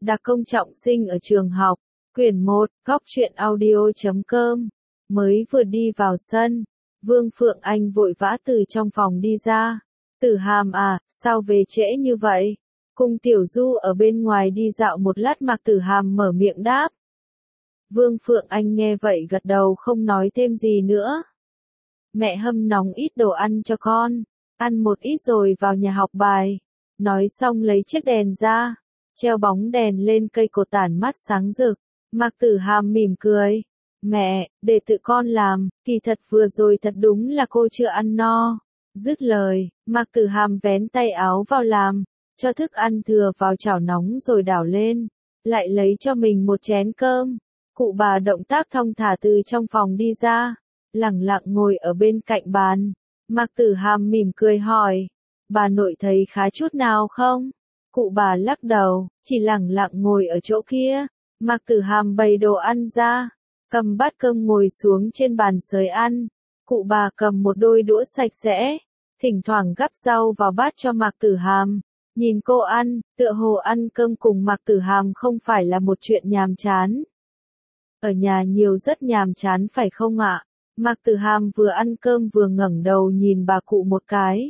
Đặc công trọng sinh ở trường học, quyển 1, góc truyện audio.com. Mới vừa đi vào sân, Vương Phượng Anh vội vã từ trong phòng đi ra. Tử Hàm à, sao về trễ như vậy? Cung Tiểu Du ở bên ngoài đi dạo một lát, Mạc Tử Hàm mở miệng đáp. Vương Phượng Anh nghe vậy gật đầu không nói thêm gì nữa. Mẹ hâm nóng ít đồ ăn cho con, ăn một ít rồi vào nhà học bài. Nói xong lấy chiếc đèn ra, treo bóng đèn lên cây cột tản mát sáng rực. Mạc Tử Hàm mỉm cười. Mẹ, để tự con làm, kỳ thật vừa rồi thật đúng là cô chưa ăn no. Dứt lời, Mạc Tử Hàm vén tay áo vào làm, cho thức ăn thừa vào chảo nóng rồi đảo lên, lại lấy cho mình một chén cơm. Cụ bà động tác thong thả từ trong phòng đi ra, lẳng lặng ngồi ở bên cạnh bàn. Mạc Tử Hàm mỉm cười hỏi, bà nội thấy khá chút nào không? Cụ bà lắc đầu, chỉ lẳng lặng ngồi ở chỗ kia. Mạc Tử Hàm bày đồ ăn ra, cầm bát cơm ngồi xuống trên bàn sới ăn. Cụ bà cầm một đôi đũa sạch sẽ, thỉnh thoảng gắp rau vào bát cho Mạc Tử Hàm. Nhìn cô ăn, tựa hồ ăn cơm cùng Mạc Tử Hàm không phải là một chuyện nhàm chán. Ở nhà nhiều rất nhàm chán phải không ạ? Mạc Tử Hàm vừa ăn cơm vừa ngẩng đầu nhìn bà cụ một cái.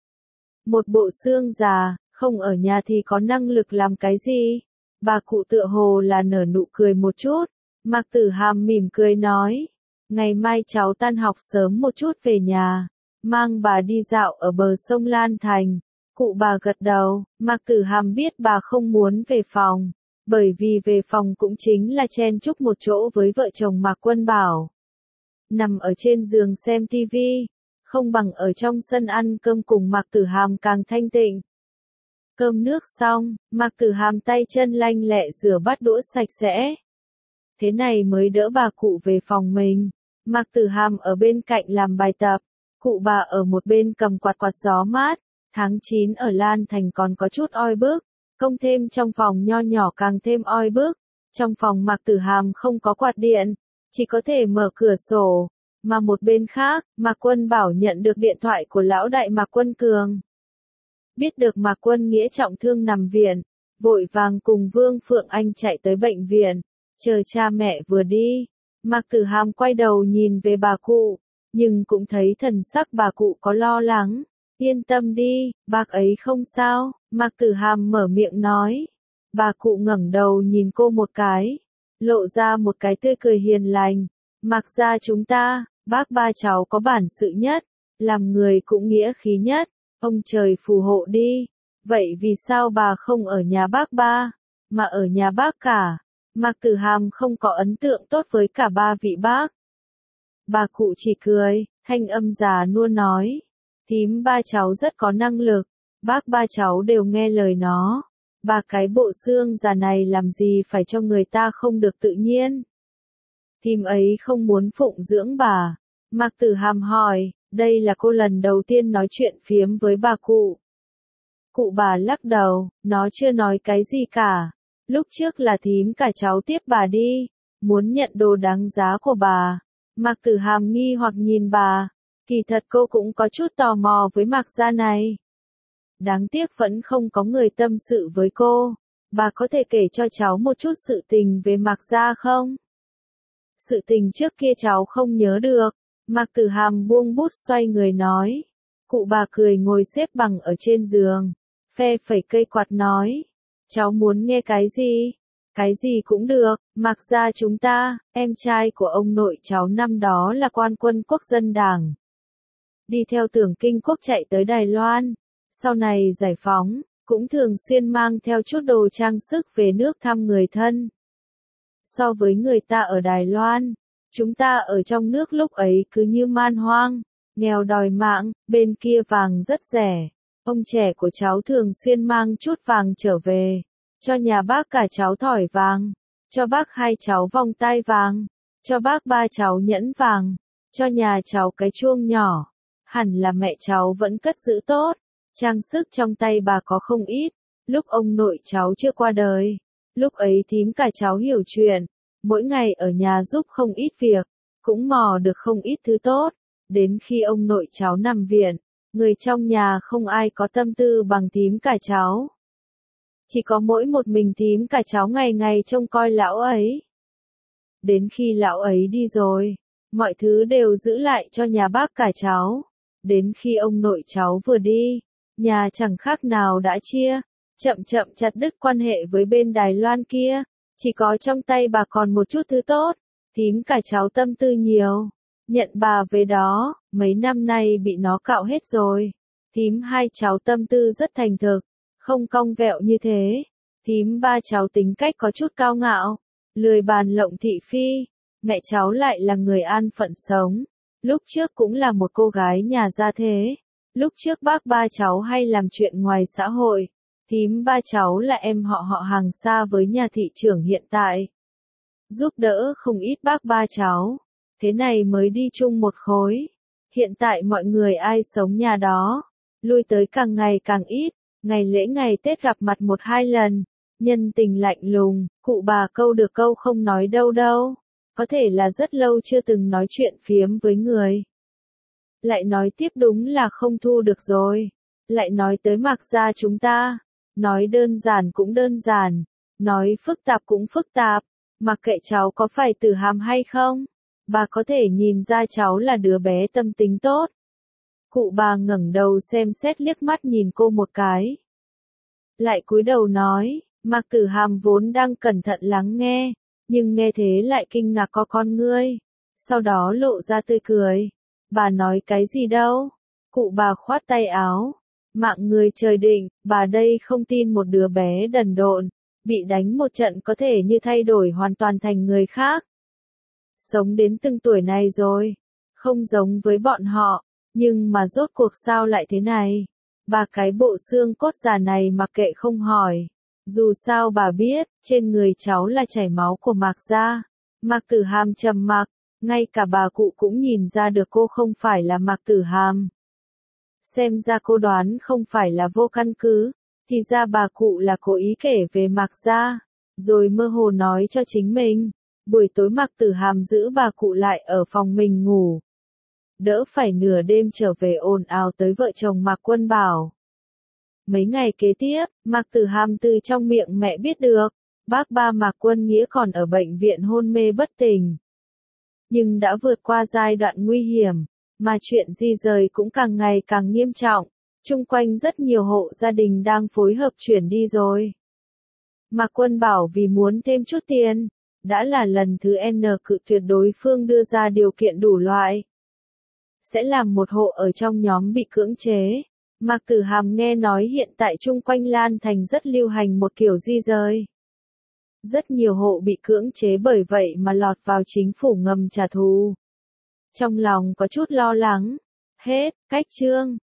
Một bộ xương già, không ở nhà thì có năng lực làm cái gì? Bà cụ tựa hồ là nở nụ cười một chút. Mạc Tử Hàm mỉm cười nói, ngày mai cháu tan học sớm một chút về nhà, mang bà đi dạo ở bờ sông Lan Thành. Cụ bà gật đầu. Mạc Tử Hàm biết bà không muốn về phòng, bởi vì về phòng cũng chính là chen chúc một chỗ với vợ chồng Mạc Quân Bảo. Nằm ở trên giường xem tivi, không bằng ở trong sân ăn cơm cùng Mạc Tử Hàm càng thanh tịnh. Cơm nước xong, Mạc Tử Hàm tay chân lanh lẹ rửa bát đũa sạch sẽ. Thế này mới đỡ bà cụ về phòng mình. Mạc Tử Hàm ở bên cạnh làm bài tập, cụ bà ở một bên cầm quạt quạt gió mát. Tháng 9 ở Lan Thành còn có chút oi bức, công thêm trong phòng nho nhỏ càng thêm oi bức. Trong phòng Mạc Tử Hàm không có quạt điện, chỉ có thể mở cửa sổ. Mà một bên khác, Mạc Quân Bảo nhận được điện thoại của lão đại Mạc Quân Cường. Biết được Mạc Quân Nghĩa trọng thương nằm viện, vội vàng cùng Vương Phượng Anh chạy tới bệnh viện, chờ cha mẹ vừa đi. Mạc Tử Hàm quay đầu nhìn về bà cụ, nhưng cũng thấy thần sắc bà cụ có lo lắng. Yên tâm đi, bác ấy không sao, Mạc Tử Hàm mở miệng nói. Bà cụ ngẩng đầu nhìn cô một cái, lộ ra một cái tươi cười hiền lành. Mạc gia chúng ta, bác ba cháu có bản sự nhất, làm người cũng nghĩa khí nhất, ông trời phù hộ đi. Vậy vì sao bà không ở nhà bác ba, mà ở nhà bác cả? Mạc Tử Hàm không có ấn tượng tốt với cả ba vị bác. Bà cụ chỉ cười, thanh âm già nua nói. Thím ba cháu rất có năng lực, bác ba cháu đều nghe lời nó. Bà cái bộ xương già này làm gì phải cho người ta không được tự nhiên. Thím ấy không muốn phụng dưỡng bà. Mạc Tử Hàm hỏi, đây là cô lần đầu tiên nói chuyện phiếm với bà cụ. Cụ bà lắc đầu, nó chưa nói cái gì cả. Lúc trước là thím cả cháu tiếp bà đi, muốn nhận đồ đáng giá của bà. Mạc Tử Hàm nghi hoặc nhìn bà. Kỳ thật cô cũng có chút tò mò với Mạc gia này. Đáng tiếc vẫn không có người tâm sự với cô. Bà có thể kể cho cháu một chút sự tình về Mạc gia không? Sự tình trước kia cháu không nhớ được. Mạc Tử Hàm buông bút xoay người nói. Cụ bà cười ngồi xếp bằng ở trên giường, phe phẩy cây quạt nói. Cháu muốn nghe cái gì? Cái gì cũng được. Mạc gia chúng ta, em trai của ông nội cháu năm đó là quan quân quốc dân đảng. Đi theo Tưởng Kinh Quốc chạy tới Đài Loan, sau này giải phóng, cũng thường xuyên mang theo chút đồ trang sức về nước thăm người thân. So với người ta ở Đài Loan, chúng ta ở trong nước lúc ấy cứ như man hoang, nghèo đòi mạng, bên kia vàng rất rẻ. Ông trẻ của cháu thường xuyên mang chút vàng trở về, cho nhà bác cả cháu thỏi vàng, cho bác hai cháu vòng tai vàng, cho bác ba cháu nhẫn vàng, cho nhà cháu cái chuông nhỏ. Hẳn là mẹ cháu vẫn cất giữ tốt, trang sức trong tay bà có không ít, lúc ông nội cháu chưa qua đời. Lúc ấy thím cả cháu hiểu chuyện, mỗi ngày ở nhà giúp không ít việc, cũng mò được không ít thứ tốt. Đến khi ông nội cháu nằm viện, người trong nhà không ai có tâm tư bằng thím cả cháu. chỉ có mỗi một mình thím cả cháu ngày ngày trông coi lão ấy. Đến khi lão ấy đi rồi, mọi thứ đều giữ lại cho nhà bác cả cháu. Đến khi ông nội cháu vừa đi, nhà chẳng khác nào đã chia, chậm chậm chặt đứt quan hệ với bên Đài Loan kia, chỉ có trong tay bà còn một chút thứ tốt, thím cả cháu tâm tư nhiều, nhận bà về đó, mấy năm nay bị nó cạo hết rồi. Thím hai cháu tâm tư rất thành thực, không cong vẹo như thế. Thím ba cháu tính cách có chút cao ngạo, lười bàn lộng thị phi. Mẹ cháu lại là người an phận sống, lúc trước cũng là một cô gái nhà gia thế. Lúc trước bác ba cháu hay làm chuyện ngoài xã hội, thím ba cháu là em họ hàng xa với nhà thị trưởng hiện tại. Giúp đỡ không ít bác ba cháu, thế này mới đi chung một khối. Hiện tại mọi người ai sống nhà đó, lui tới càng ngày càng ít, ngày lễ ngày Tết gặp mặt 1-2 lần, nhân tình lạnh lùng, cụ bà câu được câu không nói đâu đâu. Có thể là rất lâu chưa từng nói chuyện phiếm với người. Lại nói tiếp đúng là không thu được rồi. Lại nói tới Mạc gia chúng ta. Nói đơn giản cũng đơn giản. Nói phức tạp cũng phức tạp. Mặc kệ cháu có phải Tử Hàm hay không. Bà có thể nhìn ra cháu là đứa bé tâm tính tốt. Cụ bà ngẩng đầu xem xét liếc mắt nhìn cô một cái. Lại cúi đầu nói, Mạc Tử Hàm vốn đang cẩn thận lắng nghe. Nhưng nghe thế lại kinh ngạc có con ngươi. Sau đó lộ ra tươi cười. Bà nói cái gì đâu? Cụ bà khoát tay áo. Mạng người trời định, bà đây không tin một đứa bé đần độn, bị đánh một trận có thể như thay đổi hoàn toàn thành người khác. Sống đến từng tuổi này rồi, không giống với bọn họ, nhưng mà rốt cuộc sao lại thế này? Bà cái bộ xương cốt già này mặc kệ không hỏi. Dù sao bà biết, trên người cháu là chảy máu của Mạc gia. Mạc Tử Hàm trầm mặc, ngay cả bà cụ cũng nhìn ra được cô không phải là Mạc Tử Hàm. Xem ra cô đoán không phải là vô căn cứ, thì ra bà cụ là cố ý kể về Mạc gia, rồi mơ hồ nói cho chính mình. Buổi tối Mạc Tử Hàm giữ bà cụ lại ở phòng mình ngủ. Đỡ phải nửa đêm trở về ồn ào tới vợ chồng Mạc Quân Bảo. Mấy ngày kế tiếp, Mạc Tử Hàm từ trong miệng mẹ biết được, bác ba Mạc Quân Nghĩa còn ở bệnh viện hôn mê bất tỉnh. Nhưng đã vượt qua giai đoạn nguy hiểm, mà chuyện di rời cũng càng ngày càng nghiêm trọng, chung quanh rất nhiều hộ gia đình đang phối hợp chuyển đi rồi. Mạc Quân Bảo vì muốn thêm chút tiền, đã là lần thứ N cự tuyệt đối phương đưa ra điều kiện đủ loại. Sẽ làm một hộ ở trong nhóm bị cưỡng chế. Mạc Tử Hàm nghe nói hiện tại chung quanh Lan Thành rất lưu hành một kiểu di rời. Rất nhiều hộ bị cưỡng chế bởi vậy mà lọt vào chính phủ ngầm trả thù. Trong lòng có chút lo lắng. Hết, cách chương.